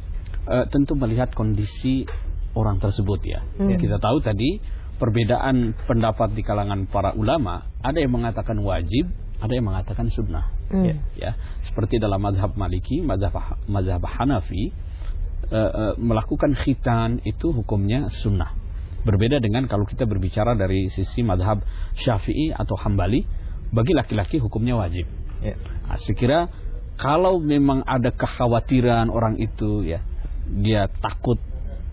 uh, tentu melihat kondisi orang tersebut ya. Hmm. Kita tahu tadi perbedaan pendapat di kalangan para ulama, ada yang mengatakan wajib, ada yang mengatakan sunnah. Hmm. Ya, ya. Seperti dalam mazhab Maliki, mazhab mazhab Hanafi, uh, uh, melakukan khitan itu hukumnya sunnah. Berbeda dengan kalau kita berbicara dari sisi mazhab Syafi'i atau Hambali, bagi laki-laki hukumnya wajib. Ya. Nah, saya kira kalau memang ada kekhawatiran orang itu ya, dia takut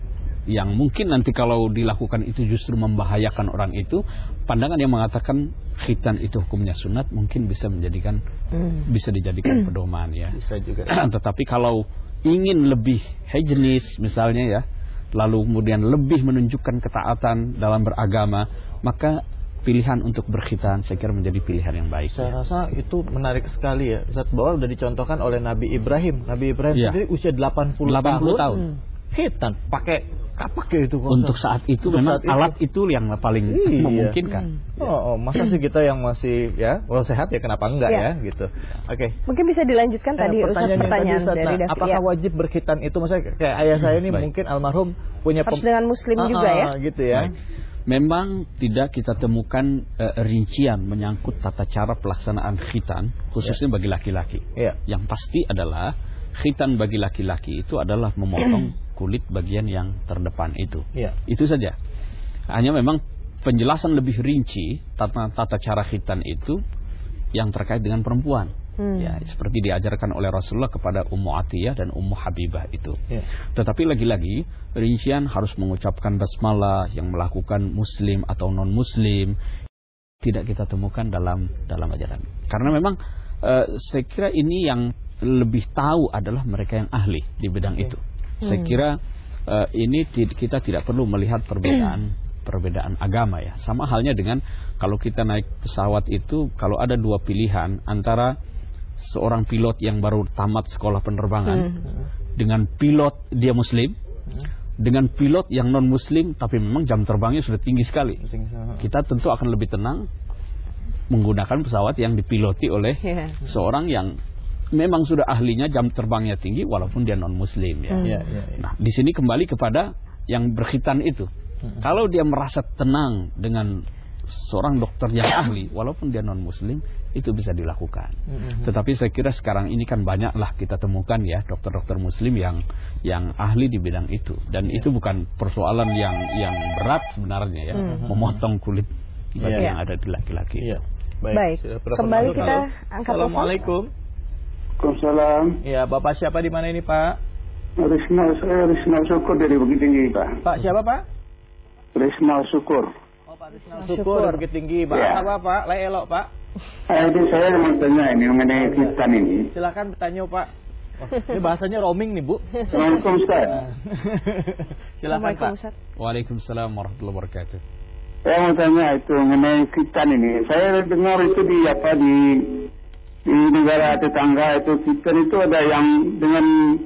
yang mungkin nanti kalau dilakukan itu justru membahayakan orang itu, pandangan yang mengatakan khitan itu hukumnya sunat mungkin bisa menjadikan hmm. bisa dijadikan pedoman ya. Bisa juga. Tetapi kalau ingin lebih higienis misalnya ya, lalu kemudian lebih menunjukkan ketaatan dalam beragama, maka pilihan untuk berkhitan saya kira menjadi pilihan yang baik. Saya ya. rasa itu menarik sekali ya. Ustaz, bahwa sudah dicontohkan oleh Nabi Ibrahim. Nabi Ibrahim Ya. sendiri usia delapan puluh delapan puluh tahun. tahun. Khitan pakai kapak ya itu. Untuk saat itu Untuk memang saat itu. alat itu yang paling Iya. memungkinkan. Oh, oh, masa sih kita yang masih ya, kalau sehat ya kenapa enggak Ya. ya gitu. Oke. Mungkin bisa dilanjutkan tadi Eh, Ustaz, pertanyaan Ustaz, dari nah, David. apakah Ya. wajib berkhitan itu? Maksudnya kayak ayah saya ini Baik. mungkin almarhum punya Harus pem- dengan muslim Ah, juga ah, ya. gitu ya. Baik. Memang tidak kita temukan uh, rincian menyangkut tata cara pelaksanaan khitan khususnya bagi laki-laki. Iya. Yang pasti adalah khitan bagi laki-laki itu adalah memotong kulit bagian yang terdepan itu. Iya. Itu saja. Hanya memang penjelasan lebih rinci tata, tata cara khitan itu yang terkait dengan perempuan. Hmm. Ya, seperti diajarkan oleh Rasulullah kepada Ummu Atiyah dan Ummu Habibah itu. Iya. Tetapi lagi-lagi rincian harus mengucapkan basmalah, yang melakukan muslim atau non muslim tidak kita temukan dalam dalam ajaran. Karena memang uh, saya kira ini yang lebih tahu adalah mereka yang ahli di bidang itu. Saya kira uh, ini t- kita tidak perlu melihat perbedaan perbedaan agama ya. Sama halnya dengan kalau kita naik pesawat itu, kalau ada dua pilihan antara seorang pilot yang baru tamat sekolah penerbangan hmm. dengan pilot dia muslim, hmm. dengan pilot yang non muslim tapi memang jam terbangnya sudah tinggi sekali, kita tentu akan lebih tenang menggunakan pesawat yang dipiloti oleh yeah. seorang yang memang sudah ahlinya jam terbangnya tinggi walaupun dia non muslim ya. Hmm. Yeah, yeah, yeah. Nah, di sini kembali kepada yang berkhitan itu. Hmm. Kalau dia merasa tenang dengan seorang dokter yang ahli walaupun dia non muslim, itu bisa dilakukan. Mm-hmm. Tetapi saya kira sekarang ini kan banyaklah kita temukan ya dokter-dokter muslim yang yang ahli di bidang itu, dan yeah. itu bukan persoalan yang yang berat sebenarnya ya, mm-hmm. memotong kulit bagian yeah. yang ada di laki-laki. Yeah. Baik, Baik. kembali kita angkat telepon. Assalamualaikum. Waalaikumsalam. Ya, Bapak siapa di mana ini, Pak? Risma, saya Risma Syukur dari Bukit Tinggi, Pak. Pak siapa, Pak? Risma Syukur. Syukur, Syukur Bukit Tinggi, Pak. Ya. Apa Pak? Lai elok, Pak. Jadi saya mau tanya ini mengenai khitan ini. Silakan bertanya Pak. Oh, ini bahasanya roaming nih Bu. Assalamualaikum Ustaz. Silakan Pak. Waalaikumsalam warahmatullahi wabarakatuh. Saya mau tanya itu mengenai khitan ini. Saya dengar itu di apa di di negara tetangga itu khitan itu ada yang dengan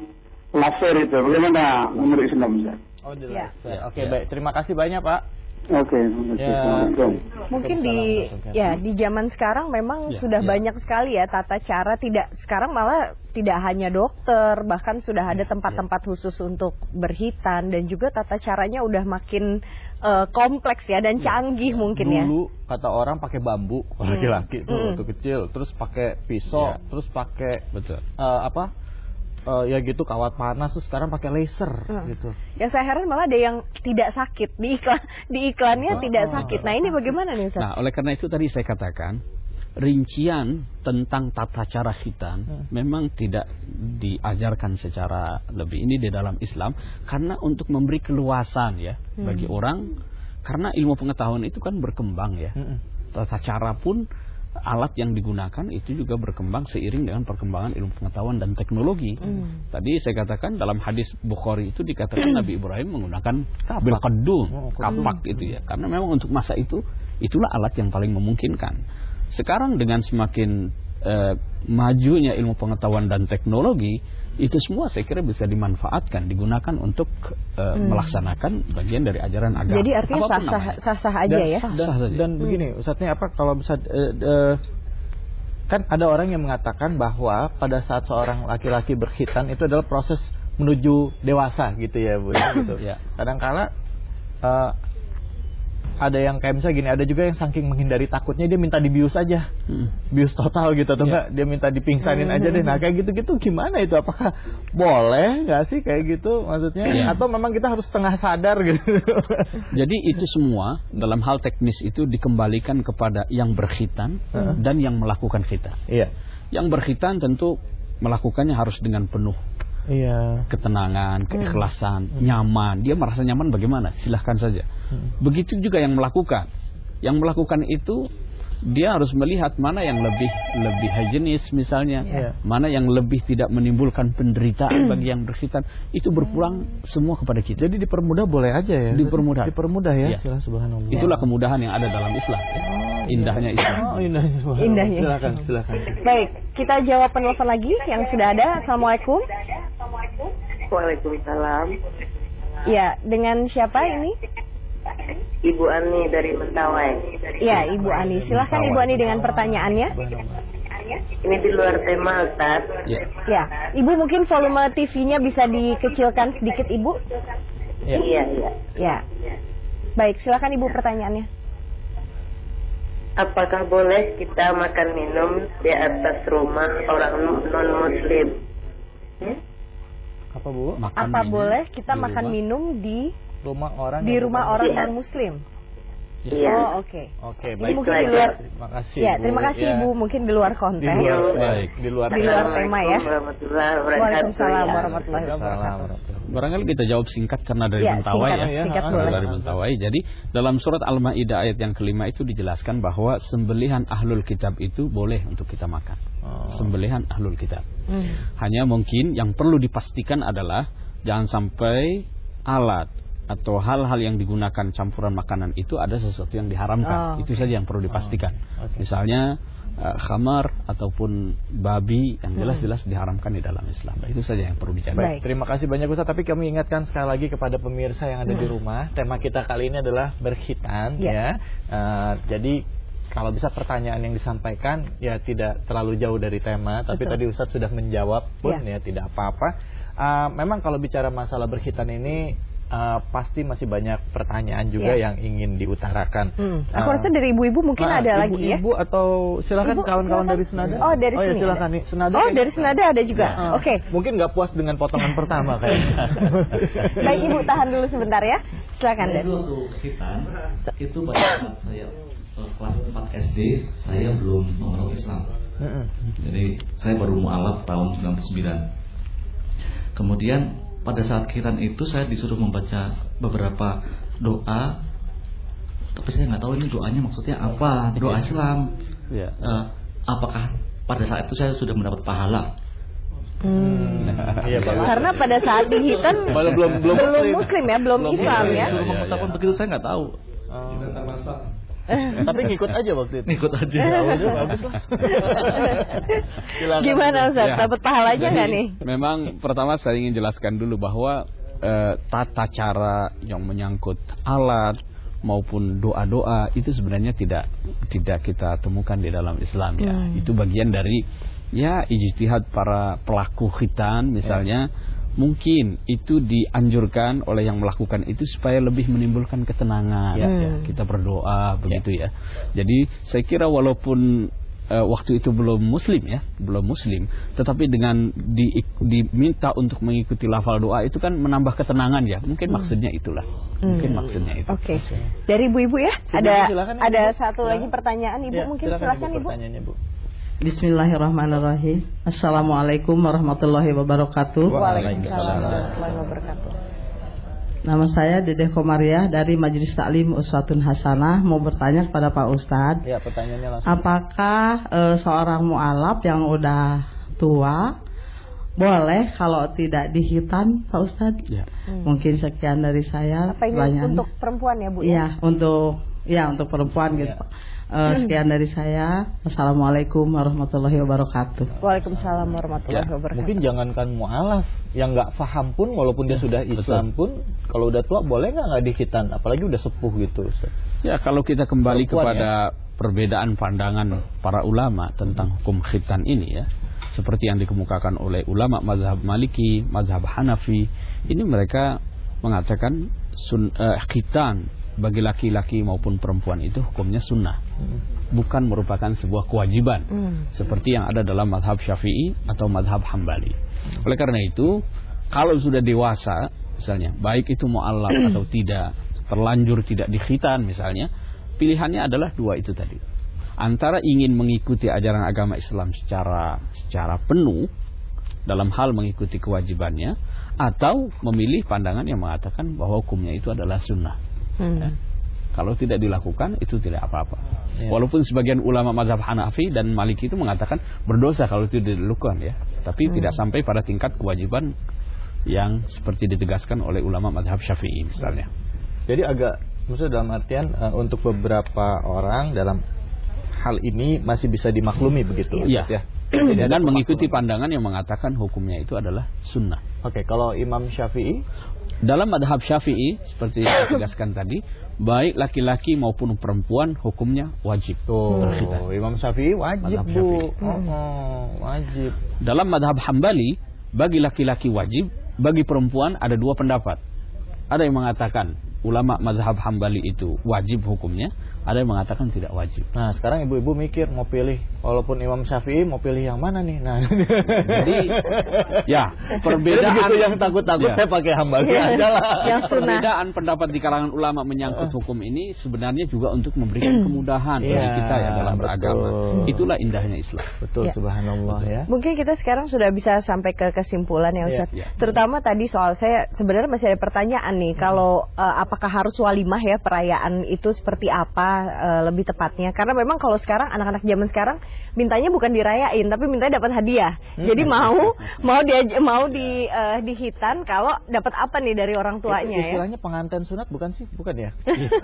laser itu. Bagaimana menurut Islam Ustaz? Oh, di laser. Ya. Oke, ya. Baik. Terima kasih banyak Pak. Oke, ya. Mungkin di ya di zaman sekarang memang ya, sudah ya. banyak sekali ya tata cara, tidak sekarang malah tidak hanya dokter, bahkan sudah ada tempat-tempat khusus untuk berkhitan, dan juga tata caranya udah makin uh, kompleks ya dan canggih ya. mungkin Dulu, ya. Dulu kata orang pakai bambu laki-laki hmm. tuh hmm. waktu kecil, terus pakai pisau, ya. terus pakai betul uh, apa? Uh, ya gitu kawat panas, terus sekarang pakai laser hmm. gitu. Yang saya heran malah ada yang tidak sakit di iklan, di iklannya oh, tidak sakit. Nah ini bagaimana nih Ustaz? Nah oleh karena itu tadi saya katakan rincian tentang tata cara khitan hmm. memang tidak diajarkan secara lebih ini di dalam Islam, karena untuk memberi keluasan ya hmm. bagi orang, karena ilmu pengetahuan itu kan berkembang ya. Hmm. Tata cara pun, alat yang digunakan itu juga berkembang seiring dengan perkembangan ilmu pengetahuan dan teknologi. Mm. Tadi saya katakan dalam hadis Bukhari itu dikatakan Nabi Ibrahim menggunakan bil qadum, oh, kapak itu ya. Karena memang untuk masa itu itulah alat yang paling memungkinkan. Sekarang dengan semakin eh, majunya ilmu pengetahuan dan teknologi, itu semua saya kira bisa dimanfaatkan, digunakan untuk uh, hmm. melaksanakan bagian dari ajaran agama. Jadi artinya sah-sah, sah-sah aja dan, ya. Dan, sah saja. Dan hmm. begini, Ustaznya apa kalau bisa uh, uh, kan ada orang yang mengatakan bahwa pada saat seorang laki-laki berkhitan itu adalah proses menuju dewasa gitu ya Bu. Gitu. Ya. Kadang-kala uh, ada yang kayak misalnya gini, ada juga yang saking menghindari takutnya dia minta dibius aja, hmm. bius total gitu, atau enggak dia minta dipingsanin hmm. aja deh. Nah kayak gitu-gitu gimana itu? Apakah boleh nggak sih kayak gitu maksudnya? Yeah. Atau memang kita harus setengah sadar gitu? Jadi itu semua dalam hal teknis itu dikembalikan kepada yang berkhitan hmm. dan yang melakukan khitan. Yeah. Yang berkhitan tentu melakukannya harus dengan penuh Iya. ketenangan, keikhlasan, hmm. nyaman. Dia merasa nyaman bagaimana? Silahkan saja. Hmm. Begitu juga yang melakukan. Yang melakukan itu dia harus melihat mana yang lebih lebih higienis misalnya, yeah. mana yang lebih tidak menimbulkan penderitaan bagi yang berkhitan. Itu berpulang semua kepada kita. Jadi dipermudah boleh aja ya. Dipermudah. Dipermudah ya. ya. Subhanallah. Itulah kemudahan yang ada dalam Islam. Oh, indahnya Islam. Oh, indahnya. Indahnya. Silakan, silakan. Baik, kita jawab penelpon lagi yang sudah ada. Assalamualaikum. Waalaikumsalam. Ya, dengan siapa ini? Ibu Ani dari Mentawai. Ya, Ibu Ani. Silahkan Ibu Ani dengan pertanyaannya. Ini di luar tema, Ustaz. Ya. Ya, Ibu mungkin volume T V-nya bisa dikecilkan sedikit, Ibu. Ya. Iya, iya. Ya. Baik, silakan Ibu pertanyaannya. Apakah boleh kita makan minum di atas rumah orang non-Muslim? Hmm? Apa Bu? Makan Apa minum boleh kita makan rumah? minum di rumah orang di rumah orang iya. non-Muslim? Iya. Oh, oke. Okay. Oke, okay, baik. Mungkin di luar. Terima kasih. Ya, terima kasih ya. Ibu. Mungkin di luar konteks. Di luar, baik. Di luar, di luar tema ya. Waalaikumsalam warahmatullahi wabarakatuh. Barangkali kita jawab singkat karena dari ya, Mentawai singkat, ya. Singkat ya. Dari Mentawai. Jadi dalam surat Al-Maidah ayat yang kelima itu dijelaskan bahwa sembelihan ahlul kitab itu boleh untuk kita makan. Oh. Sembelihan ahlul kitab. Hmm. Hanya mungkin yang perlu dipastikan adalah jangan sampai alat atau hal-hal yang digunakan campuran makanan itu ada sesuatu yang diharamkan. Oh, itu saja yang perlu dipastikan. Oh, okay. Misalnya uh, khamar ataupun babi yang jelas-jelas diharamkan di dalam Islam. Itu saja yang perlu dijaga. Baik, terima kasih banyak Ustaz. Tapi kami ingatkan sekali lagi kepada pemirsa yang ada hmm. di rumah, tema kita kali ini adalah berkhitan yeah. ya. Uh, jadi kalau bisa pertanyaan yang disampaikan ya tidak terlalu jauh dari tema, tapi Betul. tadi Ustaz sudah menjawab pun yeah. ya tidak apa-apa. Uh, memang kalau bicara masalah berkhitan ini Uh, pasti masih banyak pertanyaan juga yeah. yang ingin diutarakan. Hmm. Aku uh, rasa dari ibu-ibu mungkin uh, ada ibu, lagi ya. Ibu atau silakan kawan-kawan dari Senada. Oh dari oh, sini. Ya, silakan nih. Senada. Oh dari Senada ada juga. Uh, Oke. Okay. Mungkin nggak puas dengan potongan pertama kayaknya. Baik Ibu tahan dulu sebentar ya. Silakan. Saya dulu untuk khitan itu pada saat saya kelas empat S D saya belum memeluk Islam. Uh-uh. Jadi saya baru mualaf tahun sembilan puluh sembilan. Kemudian pada saat khitan itu saya disuruh membaca beberapa doa, tapi saya nggak tahu ini doanya maksudnya apa, doa Islam. Ya. Uh, apakah pada saat itu saya sudah mendapat pahala? Hmm. Iya, karena pada saat dihitan belum belum belum muslim, muslim ya, belum, belum Islam ya. Suruh mengucapkan begitu saya nggak tahu. Oh. Tapi ngikut aja waktu itu. Ngikut aja. Ya, bagus lah. Gimana Ustaz? Ya. Dapat pahalanya nggak nih? Memang pertama saya ingin jelaskan dulu bahwa eh, tata cara yang menyangkut alat maupun doa-doa itu sebenarnya tidak tidak kita temukan di dalam Islam ya. Hmm. Itu bagian dari ya ijtihad para pelaku khitan misalnya. Ya. Mungkin itu dianjurkan oleh yang melakukan itu supaya lebih menimbulkan ketenangan. Ya, ya. Kita berdoa begitu ya. ya. Jadi saya kira walaupun uh, waktu itu belum muslim ya, belum muslim, tetapi dengan di, diminta untuk mengikuti lafal doa itu kan menambah ketenangan ya. Mungkin hmm. maksudnya itulah. Hmm. Mungkin maksudnya itu. Oke. Okay. Dari ibu-ibu ya, ada silakan, ada Ibu. Satu silakan. Lagi pertanyaan Ibu ya, mungkin silakan, silakan Ibu. Pertanyaannya Bu. Bismillahirrahmanirrahim. Assalamualaikum warahmatullahi wabarakatuh. Waalaikumsalam warahmatullahi wabarakatuh. Nama saya Dedeh Komariah dari Majelis Taklim Uswatun Hasanah. Mau bertanya kepada Pak Ustadz. Ya, pertanyaannya langsung. Apakah e, seorang mu'alaf yang udah tua boleh kalau tidak dihitan, Pak Ustadz? Ya. Hmm. Mungkin sekian dari saya. Apa ini untuk perempuan ya Bu? Iya, untuk ya untuk perempuan gitu. Ya. Uh, sekian dari saya. Assalamualaikum warahmatullahi wabarakatuh. Waalaikumsalam warahmatullahi ya, wabarakatuh. Mungkin jangankan mu'alaf, yang nggak paham pun walaupun dia sudah Islam pun, kalau udah tua boleh nggak nggak dihitan, apalagi udah sepuh gitu. Ya, kalau kita kembali Perempuan, kepada ya? perbedaan pandangan para ulama tentang hukum khitan ini ya, seperti yang dikemukakan oleh ulama mazhab Maliki, mazhab Hanafi, ini mereka mengatakan sun, uh, khitan bagi laki-laki maupun perempuan itu hukumnya sunnah, hmm. bukan merupakan sebuah kewajiban, hmm. seperti yang ada dalam mazhab Syafi'i atau mazhab Hambali. Hmm. Oleh karena itu, kalau sudah dewasa, misalnya, baik itu mu'allaf atau tidak, terlanjur tidak dikhitan misalnya, pilihannya adalah dua itu tadi. Antara ingin mengikuti ajaran agama Islam secara secara penuh dalam hal mengikuti kewajibannya, atau memilih pandangan yang mengatakan bahwa hukumnya itu adalah sunnah. Hmm. Ya. Kalau tidak dilakukan itu tidak apa-apa. Ya. Walaupun sebagian ulama mazhab Hanafi dan Maliki itu mengatakan berdosa kalau itu dilakukan ya, tapi hmm. tidak sampai pada tingkat kewajiban yang seperti ditegaskan oleh ulama mazhab Syafi'i misalnya. Jadi agak maksudnya dalam artian uh, untuk beberapa orang dalam hal ini masih bisa dimaklumi begitu ya. ya. Jadi dan mengikuti pandangan yang mengatakan hukumnya itu adalah sunnah. Oke, kalau Imam Syafi'i dalam madhab Syafi'i seperti yang ditegaskan tadi, baik laki-laki maupun perempuan hukumnya wajib. Oh, Imam Syafi'i wajib, Bu. Oh, wajib. Dalam madhab Hambali, bagi laki-laki wajib, bagi perempuan ada dua pendapat. Ada yang mengatakan ulama mazhab Hambali itu wajib hukumnya, ada yang mengatakan tidak wajib. Nah, sekarang ibu-ibu mikir mau pilih, walaupun Imam Syafi'i mau pilih yang mana nih? Nah, jadi ya perbedaan gitu yang takut-takut ya. Saya pakai Hambali ya. aja lah. Yang perbedaan pendapat di kalangan ulama menyangkut hukum ini sebenarnya juga untuk memberikan kemudahan bagi ya, kita ya dalam betul. beragama. Itulah indahnya Islam. Betul, ya. Subhanallah ya. Mungkin kita sekarang sudah bisa sampai ke kesimpulan ya Ustaz. Ya, ya. Terutama tadi soal saya sebenarnya masih ada pertanyaan nih, hmm. kalau uh, apakah harus walimah ya perayaan itu seperti apa? Uh, lebih tepatnya karena memang kalau sekarang anak-anak zaman sekarang mintanya bukan dirayain tapi mintanya dapat hadiah. Hmm. Jadi mau mau dia mau di uh, dihitan kalau dapat apa nih dari orang tuanya ya. Istilahnya pengantin sunat bukan sih? Bukan ya?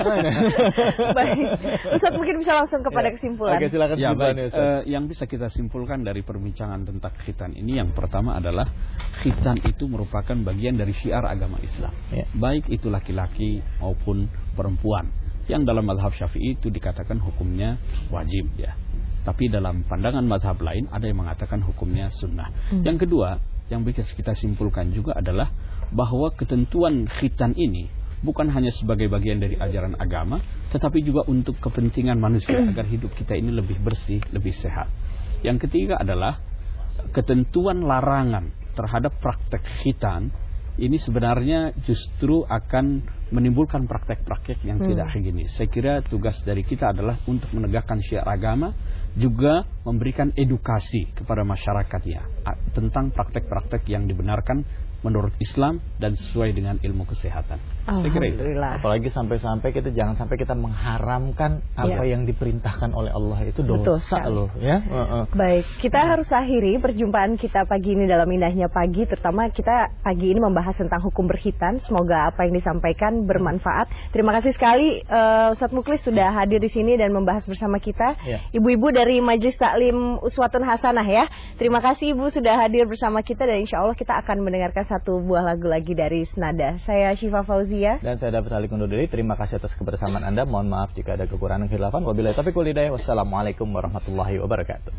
Baik. Ustaz mungkin bisa langsung kepada kesimpulan. Oke, silakan ya, baik. Uh, yang bisa kita simpulkan dari perbincangan tentang khitan ini yang pertama adalah khitan itu merupakan bagian dari syiar agama Islam. Ya. Baik itu laki-laki maupun perempuan. Yang dalam mazhab Syafi'i itu dikatakan hukumnya wajib ya. Tapi dalam pandangan mazhab lain ada yang mengatakan hukumnya sunnah. Hmm. Yang kedua, yang bisa kita simpulkan juga adalah bahwa ketentuan khitan ini bukan hanya sebagai bagian dari ajaran agama, tetapi juga untuk kepentingan manusia agar hidup kita ini lebih bersih, lebih sehat. Yang ketiga adalah ketentuan larangan terhadap praktek khitan ini sebenarnya justru akan menimbulkan praktek-praktek yang hmm. tidak higienis. Saya kira tugas dari kita adalah untuk menegakkan syiar agama, juga memberikan edukasi kepada masyarakatnya tentang praktek-praktek yang dibenarkan menurut Islam dan sesuai dengan ilmu kesehatan. Saya kira itu. Apalagi sampai-sampai kita jangan sampai kita mengharamkan apa ya. yang diperintahkan oleh Allah, itu dosa loh ya. Uh -uh. Baik, kita harus akhiri perjumpaan kita pagi ini dalam indahnya pagi, terutama kita pagi ini membahas tentang hukum berkhitan. Semoga apa yang disampaikan bermanfaat. Terima kasih sekali uh, Ustadz Muklis sudah hadir di sini dan membahas bersama kita. Ibu-ibu ya. dari Majelis Taklim Uswatun Hasanah ya. Terima kasih Ibu sudah hadir bersama kita dan insya Allah kita akan mendengarkan satu buah lagu lagi dari Senada. Saya Syifa Fauzia dan saya David Halik undur diri. Terima kasih atas kebersamaan Anda. Mohon maaf jika ada kekurangan khilafan. Wabillahi taufiq wal hidayah. Wassalamualaikum warahmatullahi wabarakatuh.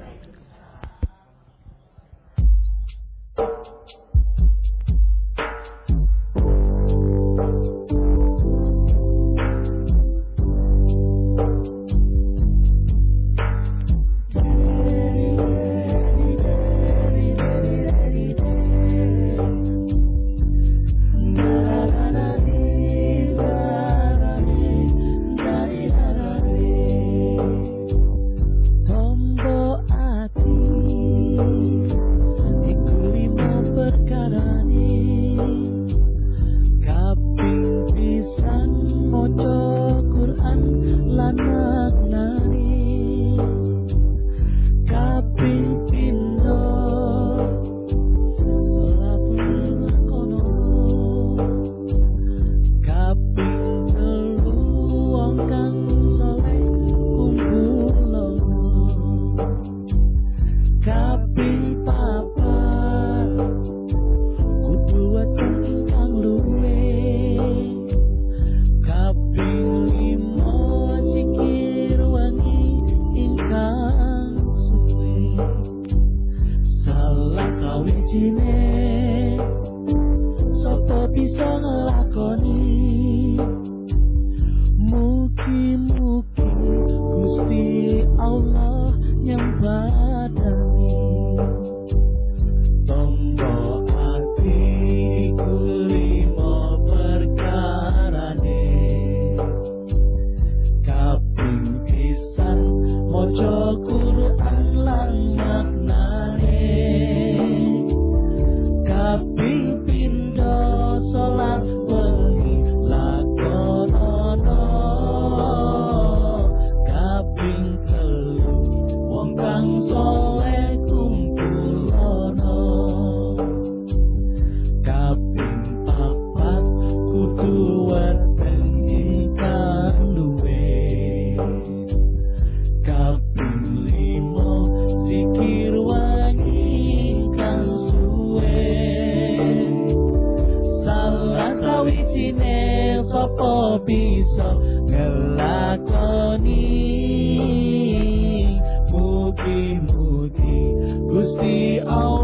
bisa ngelakoni mugi-mugi Gusti Allah